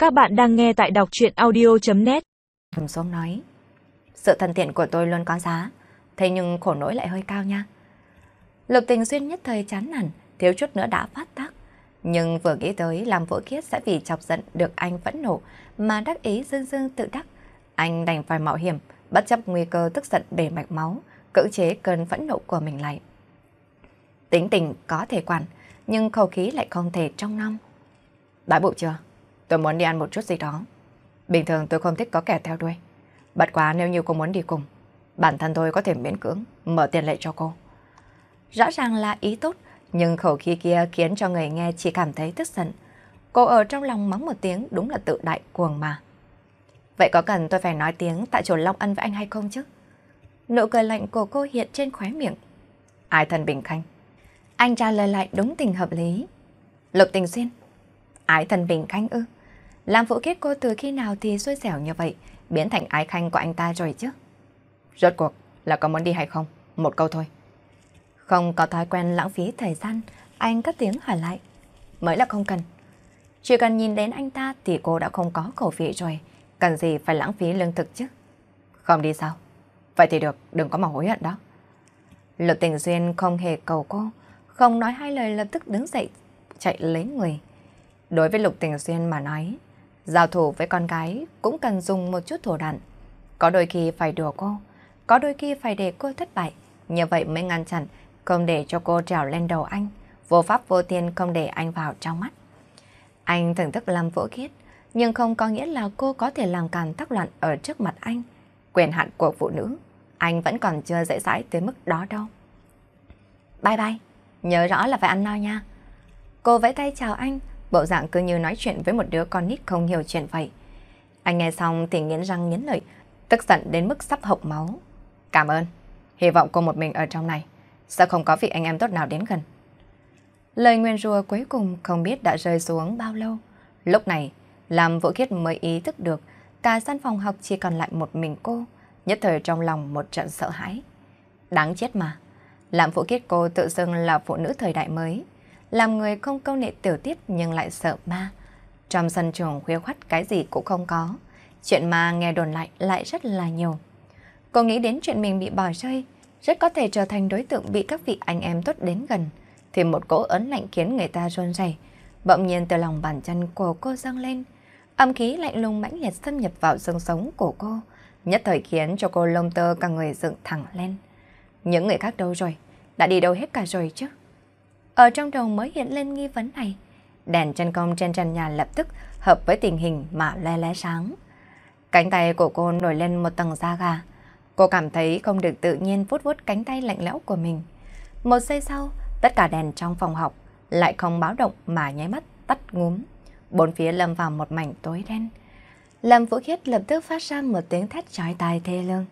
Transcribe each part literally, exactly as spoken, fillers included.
Các bạn đang nghe tại đọc truyện audio chấm net. Hùng xuống nói, sự thân thiện của tôi luôn có giá, thế nhưng khổ nỗi lại hơi cao nha. Lục Tình Xuyên nhất thời chán nản, thiếu chút nữa đã phát tác. Nhưng vừa nghĩ tới làm Vũ Khiết sẽ vì chọc giận được anh phẫn nộ mà đắc ý dương dương tự đắc. Anh đành phải mạo hiểm, bất chấp nguy cơ tức giận bể mạch máu, cưỡng chế cơn phẫn nộ của mình lại. Tính tình có thể quản, nhưng khẩu khí lại không thể trong năm. Đói bụng chưa? Tôi muốn đi ăn một chút gì đó. Bình thường tôi không thích có kẻ theo đuôi. Bất quá nếu như cô muốn đi cùng, bản thân tôi có thể miễn cưỡng mở tiền lệ cho cô. Rõ ràng là ý tốt, nhưng khẩu khí kia khiến cho người nghe chỉ cảm thấy tức giận. Cô ở trong lòng mắng một tiếng, đúng là tự đại cuồng mà. Vậy có cần tôi phải nói tiếng tại chỗ Long Ân với anh hay không chứ? Nụ cười lạnh của cô hiện trên khóe miệng. Ai thân Bình Khanh? Anh trả lời lại đúng tình hợp lý. Lục Tình Xuyên. Ái thần Bình Khanh ư? Làm Vũ Khiết cô từ khi nào thì xui xẻo như vậy, biến thành ái khanh của anh ta rồi chứ? Rốt cuộc là có muốn đi hay không? Một câu thôi. Không có thói quen lãng phí thời gian, anh cất tiếng hỏi lại. Mới là không cần. Chỉ cần nhìn đến anh ta thì cô đã không có khẩu vị rồi, cần gì phải lãng phí lương thực chứ? Không đi sao? Vậy thì được, đừng có mà hối hận đó. Lục Tình Xuyên không hề cầu cô, không nói hai lời lập tức đứng dậy, chạy lấy người. Đối với Lục Tình Xuyên mà nói, giao thủ với con gái cũng cần dùng một chút thủ đoạn. Có đôi khi phải đùa cô, có đôi khi phải để cô thất bại. Như vậy mới ngăn chặn, không để cho cô trèo lên đầu anh, vô pháp vô thiên không để anh vào trong mắt. Anh thưởng thức làm Vũ Khiết, nhưng không có nghĩa là cô có thể làm càn tắc loạn ở trước mặt anh. Quyền hạn của phụ nữ, anh vẫn còn chưa dễ dãi tới mức đó đâu. Bye bye, nhớ rõ là phải ăn no nha. Cô vẫy tay chào anh, bộ dạng cứ như nói chuyện với một đứa con nít không hiểu chuyện vậy. Anh nghe xong thì nghiến răng nghiến lợi, tức giận đến mức sắp hộc máu. Cảm ơn, hy vọng cô một mình ở trong này, sẽ không có vị anh em tốt nào đến gần. Lời nguyền rủa cuối cùng không biết đã rơi xuống bao lâu. Lúc này, làm Vũ Khiết mới ý thức được cả căn phòng học chỉ còn lại một mình cô, nhất thời trong lòng một trận sợ hãi. Đáng chết mà, làm Vũ Khiết cô tự xưng là phụ nữ thời đại mới, làm người không câu nệ tiểu tiết nhưng lại sợ ma. Trong sân trường khuya khoắt cái gì cũng không có, chuyện ma nghe đồn lại lại rất là nhiều. Cô nghĩ đến chuyện mình bị bỏ rơi, rất có thể trở thành đối tượng bị các vị anh em tốt đến gần, thì một cỗ ớn lạnh khiến người ta run rẩy. Bỗng nhiên từ lòng bàn chân của cô dâng lên, âm khí lạnh lùng mãnh liệt xâm nhập vào xương sống của cô, nhất thời khiến cho cô lông tơ cả người dựng thẳng lên. Những người khác đâu rồi? Đã đi đâu hết cả rồi chứ? Ở trong đầu mới hiện lên nghi vấn này. Đèn chân công trên trần nhà lập tức hợp với tình hình mà le lé sáng. Cánh tay của cô nổi lên một tầng da gà. Cô cảm thấy không được tự nhiên vuốt vuốt cánh tay lạnh lẽo của mình. Một giây sau, tất cả đèn trong phòng học lại không báo động mà nháy mắt tắt ngúm. Bốn phía lâm vào một mảnh tối đen. Lâm Vũ Khiết lập tức phát ra một tiếng thét chói tai thê lương.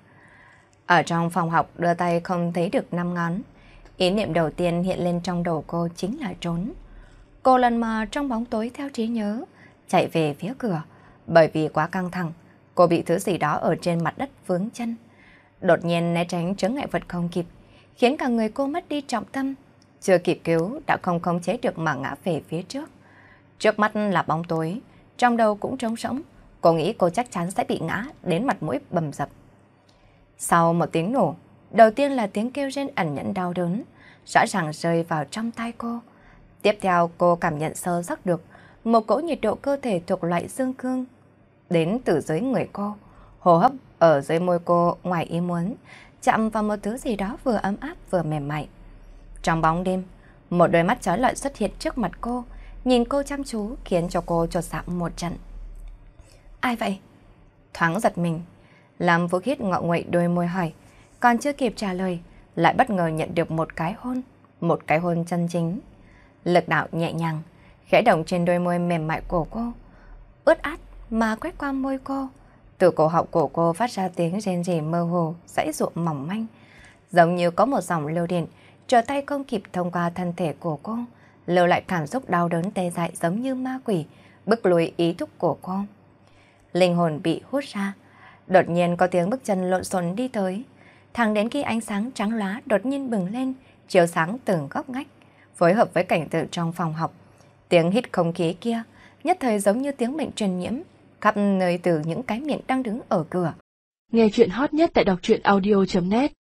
Ở trong phòng học đưa tay không thấy được năm ngón. Ý niệm đầu tiên hiện lên trong đầu cô chính là trốn. Cô lần mò trong bóng tối theo trí nhớ, chạy về phía cửa. Bởi vì quá căng thẳng, cô bị thứ gì đó ở trên mặt đất vướng chân. Đột nhiên né tránh chướng ngại vật không kịp, khiến cả người cô mất đi trọng tâm. Chưa kịp cứu đã không khống chế được mà ngã về phía trước. Trước mắt là bóng tối, trong đầu cũng trống rỗng. Cô nghĩ cô chắc chắn sẽ bị ngã đến mặt mũi bầm dập. Sau một tiếng nổ, đầu tiên là tiếng kêu rên ẩn nhẫn đau đớn, rõ ràng rơi vào trong tai cô. Tiếp theo cô cảm nhận sâu sắc được một cỗ nhiệt độ cơ thể thuộc loại dương cương đến từ dưới người cô. Hô hấp ở dưới môi cô ngoài ý muốn, chạm vào một thứ gì đó vừa ấm áp vừa mềm mại. Trong bóng đêm, một đôi mắt chói lọi xuất hiện trước mặt cô, nhìn cô chăm chú khiến cho cô chột dạ một trận. Ai vậy? Thoáng giật mình, làm Vũ Khiết ngọ nguậy đôi môi hỏi, còn chưa kịp trả lời, lại bất ngờ nhận được một cái hôn, một cái hôn chân chính. Lực đạo nhẹ nhàng, khẽ động trên đôi môi mềm mại của cô, ướt át mà quét qua môi cô. Từ cổ họng của cô phát ra tiếng rên rỉ mơ hồ, giãy giụa mỏng manh, giống như có một dòng lưu điện trở tay không kịp thông qua thân thể của cô, lưu lại cảm xúc đau đớn tê dại giống như ma quỷ, bức lùi ý thức của cô. Linh hồn bị hút ra, đột nhiên có tiếng bước chân lộn xộn đi tới, thẳng đến khi ánh sáng trắng lóa đột nhiên bừng lên, chiếu sáng từng góc ngách, phối hợp với cảnh tượng trong phòng học. Tiếng hít không khí kia nhất thời giống như tiếng bệnh truyền nhiễm, khắp nơi từ những cái miệng đang đứng ở cửa. Nghe chuyện hot nhất tại đọc truyện audio chấm net